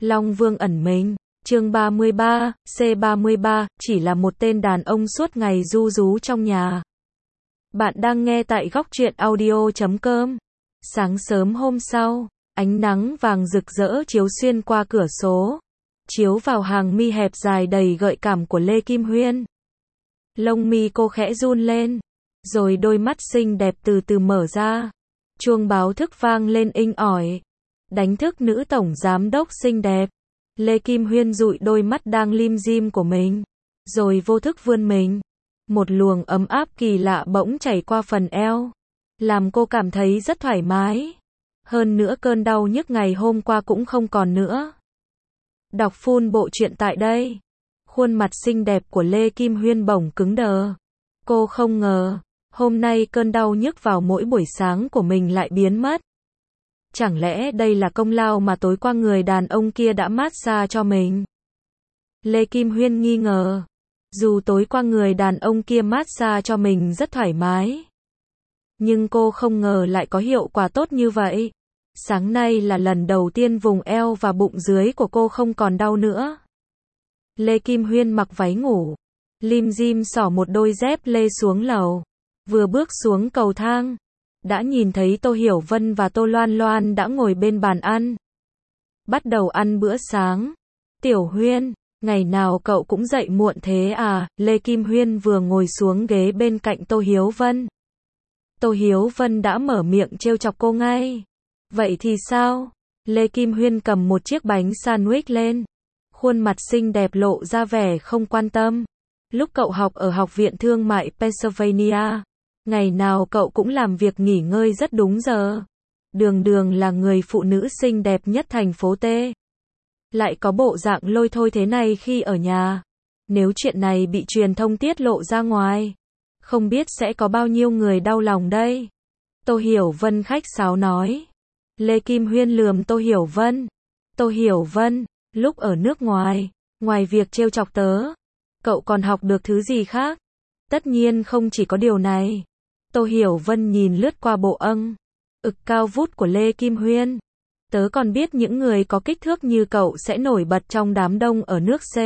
Long Vương ẩn mình. Chương 33, C33, chỉ là một tên đàn ông suốt ngày ru rú trong nhà. Bạn đang nghe tại góc truyện audio.com. Sáng sớm hôm sau, ánh nắng vàng rực rỡ chiếu xuyên qua cửa sổ, chiếu vào hàng mi hẹp dài đầy gợi cảm của Lê Kim Huyên. Lông mi cô khẽ run lên, rồi đôi mắt xinh đẹp từ từ mở ra. Chuông báo thức vang lên inh ỏi, đánh thức nữ tổng giám đốc xinh đẹp. Lê Kim Huyên dụi đôi mắt đang lim dim của mình, rồi vô thức vươn mình. Một luồng ấm áp kỳ lạ bỗng chảy qua phần eo, làm cô cảm thấy rất thoải mái. Hơn nữa cơn đau nhức ngày hôm qua cũng không còn nữa. Đọc full bộ truyện tại đây. Khuôn mặt xinh đẹp của Lê Kim Huyên bỗng cứng đờ. Cô không ngờ, hôm nay cơn đau nhức vào mỗi buổi sáng của mình lại biến mất. Chẳng lẽ đây là công lao mà tối qua người đàn ông kia đã massage cho mình? Lê Kim Huyên nghi ngờ. Dù tối qua người đàn ông kia massage cho mình rất thoải mái, nhưng cô không ngờ lại có hiệu quả tốt như vậy. Sáng nay là lần đầu tiên vùng eo và bụng dưới của cô không còn đau nữa. Lê Kim Huyên mặc váy ngủ, lim dim xỏ một đôi dép lê xuống lầu. Vừa bước xuống cầu thang, đã nhìn thấy Tô Hiểu Vân và Tô Loan Loan đã ngồi bên bàn ăn, bắt đầu ăn bữa sáng. Tiểu Huyên, ngày nào cậu cũng dậy muộn thế à? Lê Kim Huyên vừa ngồi xuống ghế bên cạnh Tô Hiếu Vân. Tô Hiếu Vân đã mở miệng trêu chọc cô ngay. Vậy thì sao? Lê Kim Huyên cầm một chiếc bánh sandwich lên, khuôn mặt xinh đẹp lộ ra vẻ không quan tâm. Lúc cậu học ở Học viện Thương mại Pennsylvania, ngày nào cậu cũng làm việc nghỉ ngơi rất đúng giờ. Đường đường là người phụ nữ xinh đẹp nhất thành phố T, lại có bộ dạng lôi thôi thế này khi ở nhà. Nếu chuyện này bị truyền thông tiết lộ ra ngoài, không biết sẽ có bao nhiêu người đau lòng đây. Tô Hiểu Vân khách sáo nói. Lê Kim Huyên lườm Tô Hiểu Vân. Tô Hiểu Vân, lúc ở nước ngoài, ngoài việc trêu chọc tớ, cậu còn học được thứ gì khác? Tất nhiên không chỉ có điều này. Tô Hiểu Vân nhìn lướt qua bộ ực cao vút của Lê Kim Huyên. Tớ còn biết những người có kích thước như cậu sẽ nổi bật trong đám đông ở nước C.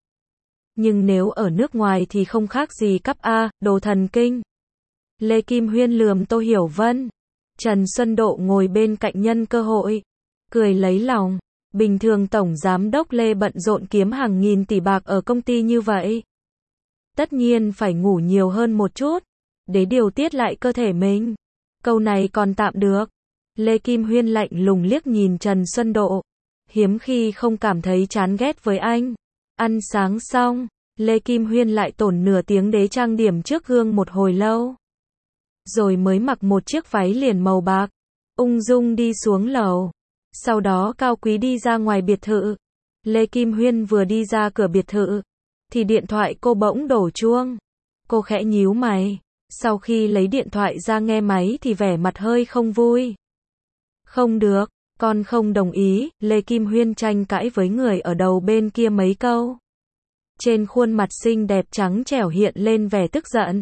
Nhưng nếu ở nước ngoài thì không khác gì cấp A, đồ thần kinh. Lê Kim Huyên lườm Tô Hiểu Vân. Trần Xuân Độ ngồi bên cạnh nhân cơ hội, cười lấy lòng. Bình thường Tổng Giám đốc Lê bận rộn kiếm hàng nghìn tỷ bạc ở công ty như vậy, tất nhiên phải ngủ nhiều hơn một chút, để điều tiết lại cơ thể mình. Câu này còn tạm được. Lê Kim Huyên lạnh lùng liếc nhìn Trần Xuân Độ, hiếm khi không cảm thấy chán ghét với anh. Ăn sáng xong, Lê Kim Huyên lại tổn nửa tiếng để trang điểm trước gương một hồi lâu, rồi mới mặc một chiếc váy liền màu bạc, ung dung đi xuống lầu. Sau đó cao quý đi ra ngoài biệt thự. Lê Kim Huyên vừa đi ra cửa biệt thự, thì điện thoại cô bỗng đổ chuông. Cô khẽ nhíu mày. Sau khi lấy điện thoại ra nghe máy thì vẻ mặt hơi không vui. Không được, con không đồng ý. Lê Kim Huyên tranh cãi với người ở đầu bên kia mấy câu. Trên khuôn mặt xinh đẹp trắng trẻo hiện lên vẻ tức giận.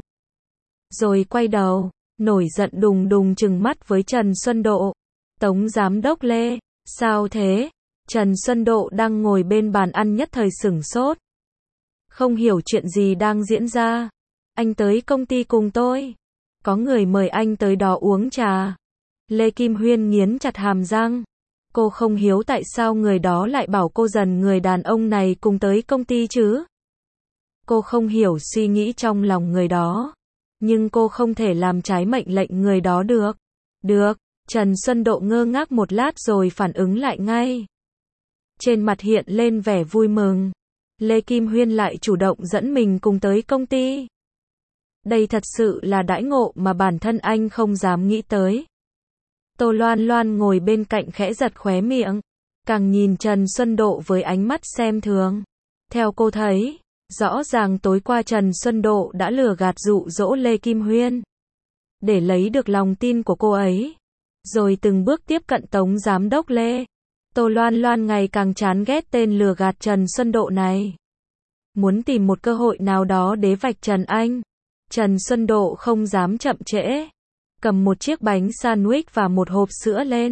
Rồi quay đầu, nổi giận đùng đùng trừng mắt với Trần Xuân Độ. Tống Giám đốc Lê, sao thế? Trần Xuân Độ đang ngồi bên bàn ăn nhất thời sửng sốt, không hiểu chuyện gì đang diễn ra. Anh tới công ty cùng tôi, có người mời anh tới đó uống trà. Lê Kim Huyên nghiến chặt hàm răng. Cô không hiểu tại sao người đó lại bảo cô dần người đàn ông này cùng tới công ty chứ. Cô không hiểu suy nghĩ trong lòng người đó, nhưng cô không thể làm trái mệnh lệnh người đó được. Được. Trần Xuân Độ ngơ ngác một lát rồi phản ứng lại ngay. Trên mặt hiện lên vẻ vui mừng. Lê Kim Huyên lại chủ động dẫn mình cùng tới công ty. Đây thật sự là đãi ngộ mà bản thân anh không dám nghĩ tới. Tô Loan Loan ngồi bên cạnh khẽ giật khóe miệng, càng nhìn Trần Xuân Độ với ánh mắt xem thường. Theo cô thấy, rõ ràng tối qua Trần Xuân Độ đã lừa gạt dụ dỗ Lê Kim Huyên, để lấy được lòng tin của cô ấy, rồi từng bước tiếp cận Tống Giám đốc Lê. Tô Loan Loan ngày càng chán ghét tên lừa gạt Trần Xuân Độ này, muốn tìm một cơ hội nào đó để vạch trần anh. Trần Xuân Độ không dám chậm trễ, cầm một chiếc bánh sandwich và một hộp sữa lên,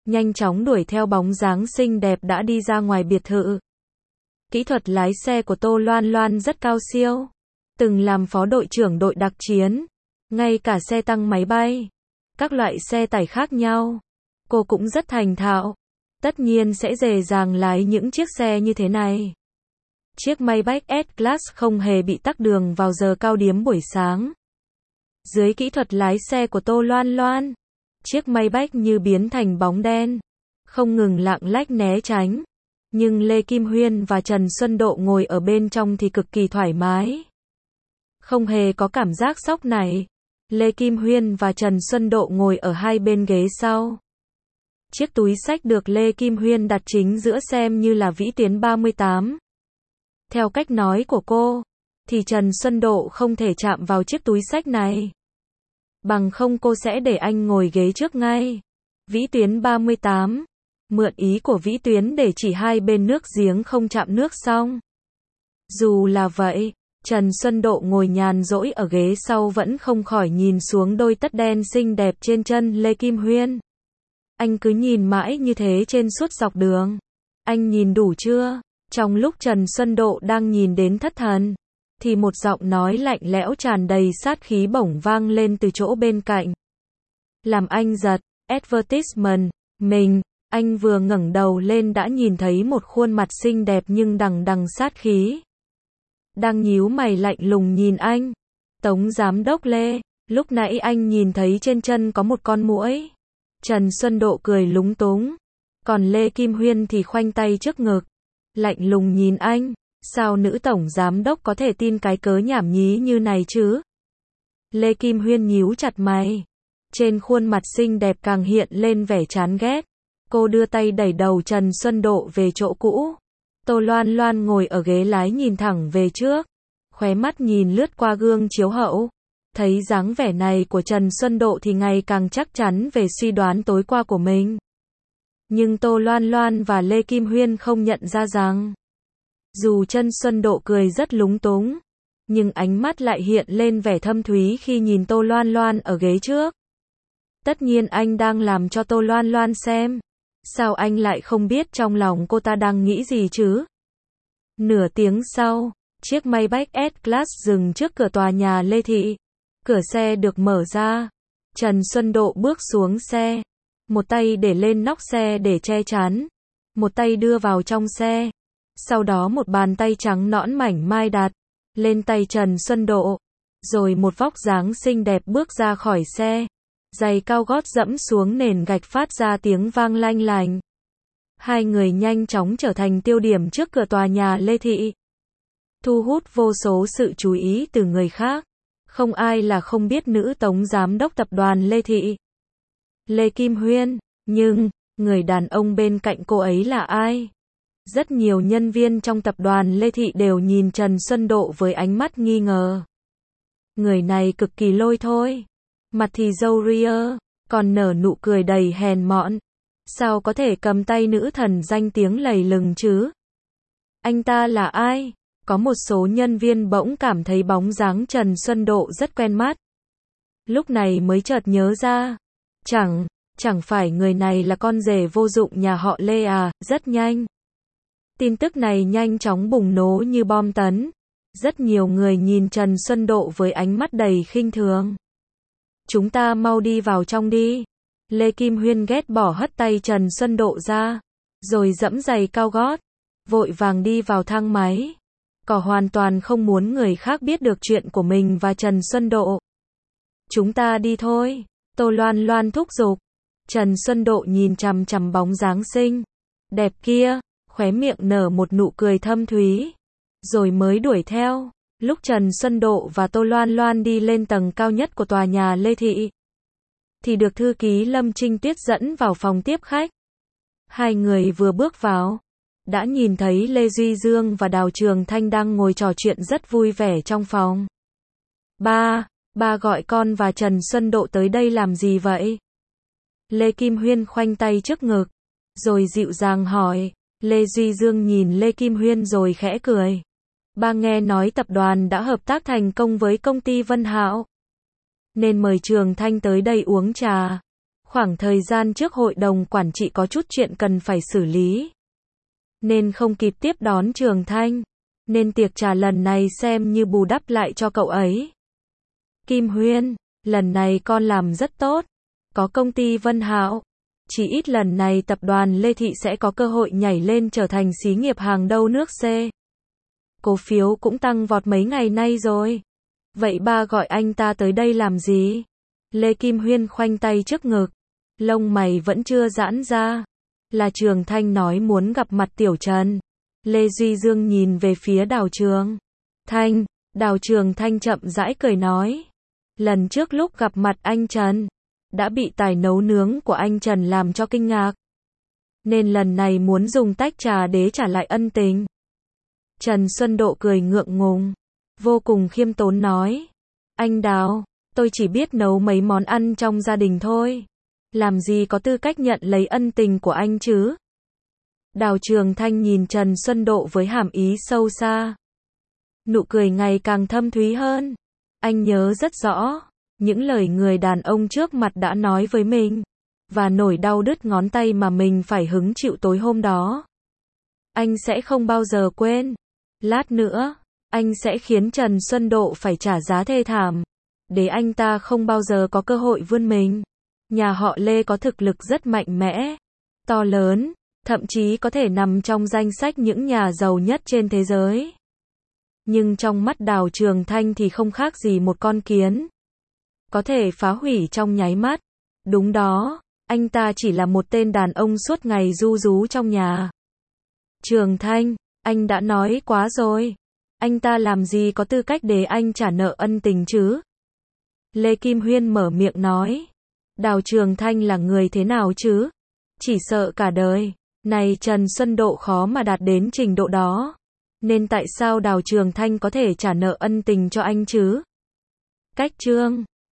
nhanh chóng đuổi theo bóng dáng xinh đẹp đã đi ra ngoài biệt thự. Kỹ thuật lái xe của Tô Loan Loan rất cao siêu. Từng làm phó đội trưởng đội đặc chiến, ngay cả xe tăng máy bay, các loại xe tải khác nhau. Cô cũng rất thành thạo. Tất nhiên sẽ dễ dàng lái những chiếc xe như thế này. Chiếc Maybach S-Class không hề bị tắc đường vào giờ cao điểm buổi sáng. Dưới kỹ thuật lái xe của Tô Loan Loan, chiếc Maybach như biến thành bóng đen, không ngừng lạng lách né tránh. Nhưng Lê Kim Huyên và Trần Xuân Độ ngồi ở bên trong thì cực kỳ thoải mái. Không hề có cảm giác sốc này. Lê Kim Huyên và Trần Xuân Độ ngồi ở hai bên ghế sau. Chiếc túi xách được Lê Kim Huyên đặt chính giữa xem như là vĩ tuyến 38. Theo cách nói của cô, thì Trần Xuân Độ không thể chạm vào chiếc túi xách này. Bằng không cô sẽ để anh ngồi ghế trước ngay. Vĩ tuyến 38. Mượn ý của vĩ tuyến để chỉ hai bên nước giếng không chạm nước xong. Dù là vậy, Trần Xuân Độ ngồi nhàn rỗi ở ghế sau vẫn không khỏi nhìn xuống đôi tất đen xinh đẹp trên chân Lê Kim Huyên. Anh cứ nhìn mãi như thế trên suốt dọc đường. Anh nhìn đủ chưa? Trong lúc Trần Xuân Độ đang nhìn đến thất thần, thì một giọng nói lạnh lẽo tràn đầy sát khí bỗng vang lên từ chỗ bên cạnh. Làm anh giật, advertisement, anh vừa ngẩng đầu lên đã nhìn thấy một khuôn mặt xinh đẹp nhưng đằng đằng sát khí. Đang nhíu mày lạnh lùng nhìn anh. Tống giám đốc Lê, lúc nãy anh nhìn thấy trên chân có một con muỗi. Trần Xuân Độ cười lúng túng. Còn Lê Kim Huyên thì khoanh tay trước ngực. Lạnh lùng nhìn anh. Sao nữ tổng giám đốc có thể tin cái cớ nhảm nhí như này chứ? Lê Kim Huyên nhíu chặt mày. Trên khuôn mặt xinh đẹp càng hiện lên vẻ chán ghét. Cô đưa tay đẩy đầu Trần Xuân Độ về chỗ cũ. Tô Loan Loan ngồi ở ghế lái nhìn thẳng về trước. Khóe mắt nhìn lướt qua gương chiếu hậu. Thấy dáng vẻ này của Trần Xuân Độ thì ngày càng chắc chắn về suy đoán tối qua của mình. Nhưng Tô Loan Loan và Lê Kim Huyên không nhận ra rằng, dù Trần Xuân Độ cười rất lúng túng, nhưng ánh mắt lại hiện lên vẻ thâm thúy khi nhìn Tô Loan Loan ở ghế trước. Tất nhiên anh đang làm cho Tô Loan Loan xem. Sao anh lại không biết trong lòng cô ta đang nghĩ gì chứ? Nửa tiếng sau, chiếc Maybach S-Class dừng trước cửa tòa nhà Lê Thị. Cửa xe được mở ra. Trần Xuân Độ bước xuống xe. Một tay để lên nóc xe để che chắn. Một tay đưa vào trong xe. Sau đó một bàn tay trắng nõn mảnh mai đặt lên tay Trần Xuân Độ. Rồi một vóc dáng xinh đẹp bước ra khỏi xe. Giày cao gót dẫm xuống nền gạch phát ra tiếng vang lanh lành. Hai người nhanh chóng trở thành tiêu điểm trước cửa tòa nhà Lê Thị. Thu hút vô số sự chú ý từ người khác. Không ai là không biết nữ tổng giám đốc tập đoàn Lê Thị. Lê Kim Huyên, nhưng, người đàn ông bên cạnh cô ấy là ai? Rất nhiều nhân viên trong tập đoàn Lê Thị đều nhìn Trần Xuân Độ với ánh mắt nghi ngờ. Người này cực kỳ lôi thôi. Mặt thì râu ria, còn nở nụ cười đầy hèn mọn. Sao có thể cầm tay nữ thần danh tiếng lầy lừng chứ? Anh ta là ai? Có một số nhân viên bỗng cảm thấy bóng dáng Trần Xuân Độ rất quen mắt. Lúc này mới chợt nhớ ra. Chẳng phải người này là con rể vô dụng nhà họ Lê à? Rất nhanh. Tin tức này nhanh chóng bùng nổ như bom tấn. Rất nhiều người nhìn Trần Xuân Độ với ánh mắt đầy khinh thường. Chúng ta mau đi vào trong đi. Lê Kim Huyên ghét bỏ hất tay Trần Xuân Độ ra. Rồi dẫm giày cao gót. Vội vàng đi vào thang máy. Cỏ hoàn toàn không muốn người khác biết được chuyện của mình và Trần Xuân Độ. Chúng ta đi thôi. Tô Loan Loan thúc giục. Trần Xuân Độ nhìn chằm chằm bóng dáng xinh đẹp kia. Khóe miệng nở một nụ cười thâm thúy. Rồi mới đuổi theo. Lúc Trần Xuân Độ và Tô Loan Loan đi lên tầng cao nhất của tòa nhà Lê Thị, thì được thư ký Lâm Trinh Tuyết dẫn vào phòng tiếp khách. Hai người vừa bước vào, đã nhìn thấy Lê Duy Dương và Đào Trường Thanh đang ngồi trò chuyện rất vui vẻ trong phòng. Ba gọi con và Trần Xuân Độ tới đây làm gì vậy? Lê Kim Huyên khoanh tay trước ngực, rồi dịu dàng hỏi. Lê Duy Dương nhìn Lê Kim Huyên rồi khẽ cười. Ba nghe nói tập đoàn đã hợp tác thành công với công ty Vân Hạo, nên mời Trường Thanh tới đây uống trà. Khoảng thời gian trước hội đồng quản trị có chút chuyện cần phải xử lý, nên không kịp tiếp đón Trường Thanh, nên tiệc trà lần này xem như bù đắp lại cho cậu ấy. Kim Huyên, lần này con làm rất tốt, có công ty Vân Hạo, chỉ ít lần này tập đoàn Lê Thị sẽ có cơ hội nhảy lên trở thành xí nghiệp hàng đầu nước C. Cổ phiếu cũng tăng vọt mấy ngày nay rồi. Vậy ba gọi anh ta tới đây làm gì? Lê Kim Huyên khoanh tay trước ngực, lông mày vẫn chưa giãn ra. Là Trường Thanh nói muốn gặp mặt Tiểu Trần. Lê Duy Dương nhìn về phía Đào Trường Thanh. Đào Trường Thanh chậm rãi cười nói. Lần trước lúc gặp mặt anh Trần, đã bị tài nấu nướng của anh Trần làm cho kinh ngạc. Nên lần này muốn dùng tách trà để trả lại ân tình. Trần Xuân Độ cười ngượng ngùng, vô cùng khiêm tốn nói. Anh Đào, tôi chỉ biết nấu mấy món ăn trong gia đình thôi. Làm gì có tư cách nhận lấy ân tình của anh chứ? Đào Trường Thanh nhìn Trần Xuân Độ với hàm ý sâu xa. Nụ cười ngày càng thâm thúy hơn. Anh nhớ rất rõ, những lời người đàn ông trước mặt đã nói với mình, và nỗi đau đứt ngón tay mà mình phải hứng chịu tối hôm đó. Anh sẽ không bao giờ quên. Lát nữa, anh sẽ khiến Trần Xuân Độ phải trả giá thê thảm, để anh ta không bao giờ có cơ hội vươn mình. Nhà họ Lê có thực lực rất mạnh mẽ, to lớn, thậm chí có thể nằm trong danh sách những nhà giàu nhất trên thế giới. Nhưng trong mắt Đào Trường Thanh thì không khác gì một con kiến, có thể phá hủy trong nháy mắt. Đúng đó, anh ta chỉ là một tên đàn ông suốt ngày ru rú trong nhà. Trường Thanh, anh đã nói quá rồi. Anh ta làm gì có tư cách để anh trả nợ ân tình chứ? Lê Kim Huyên mở miệng nói. Đào Trường Thanh là người thế nào chứ? Chỉ sợ cả đời này Trần Xuân Độ khó mà đạt đến trình độ đó. Nên tại sao Đào Trường Thanh có thể trả nợ ân tình cho anh chứ? Cách chương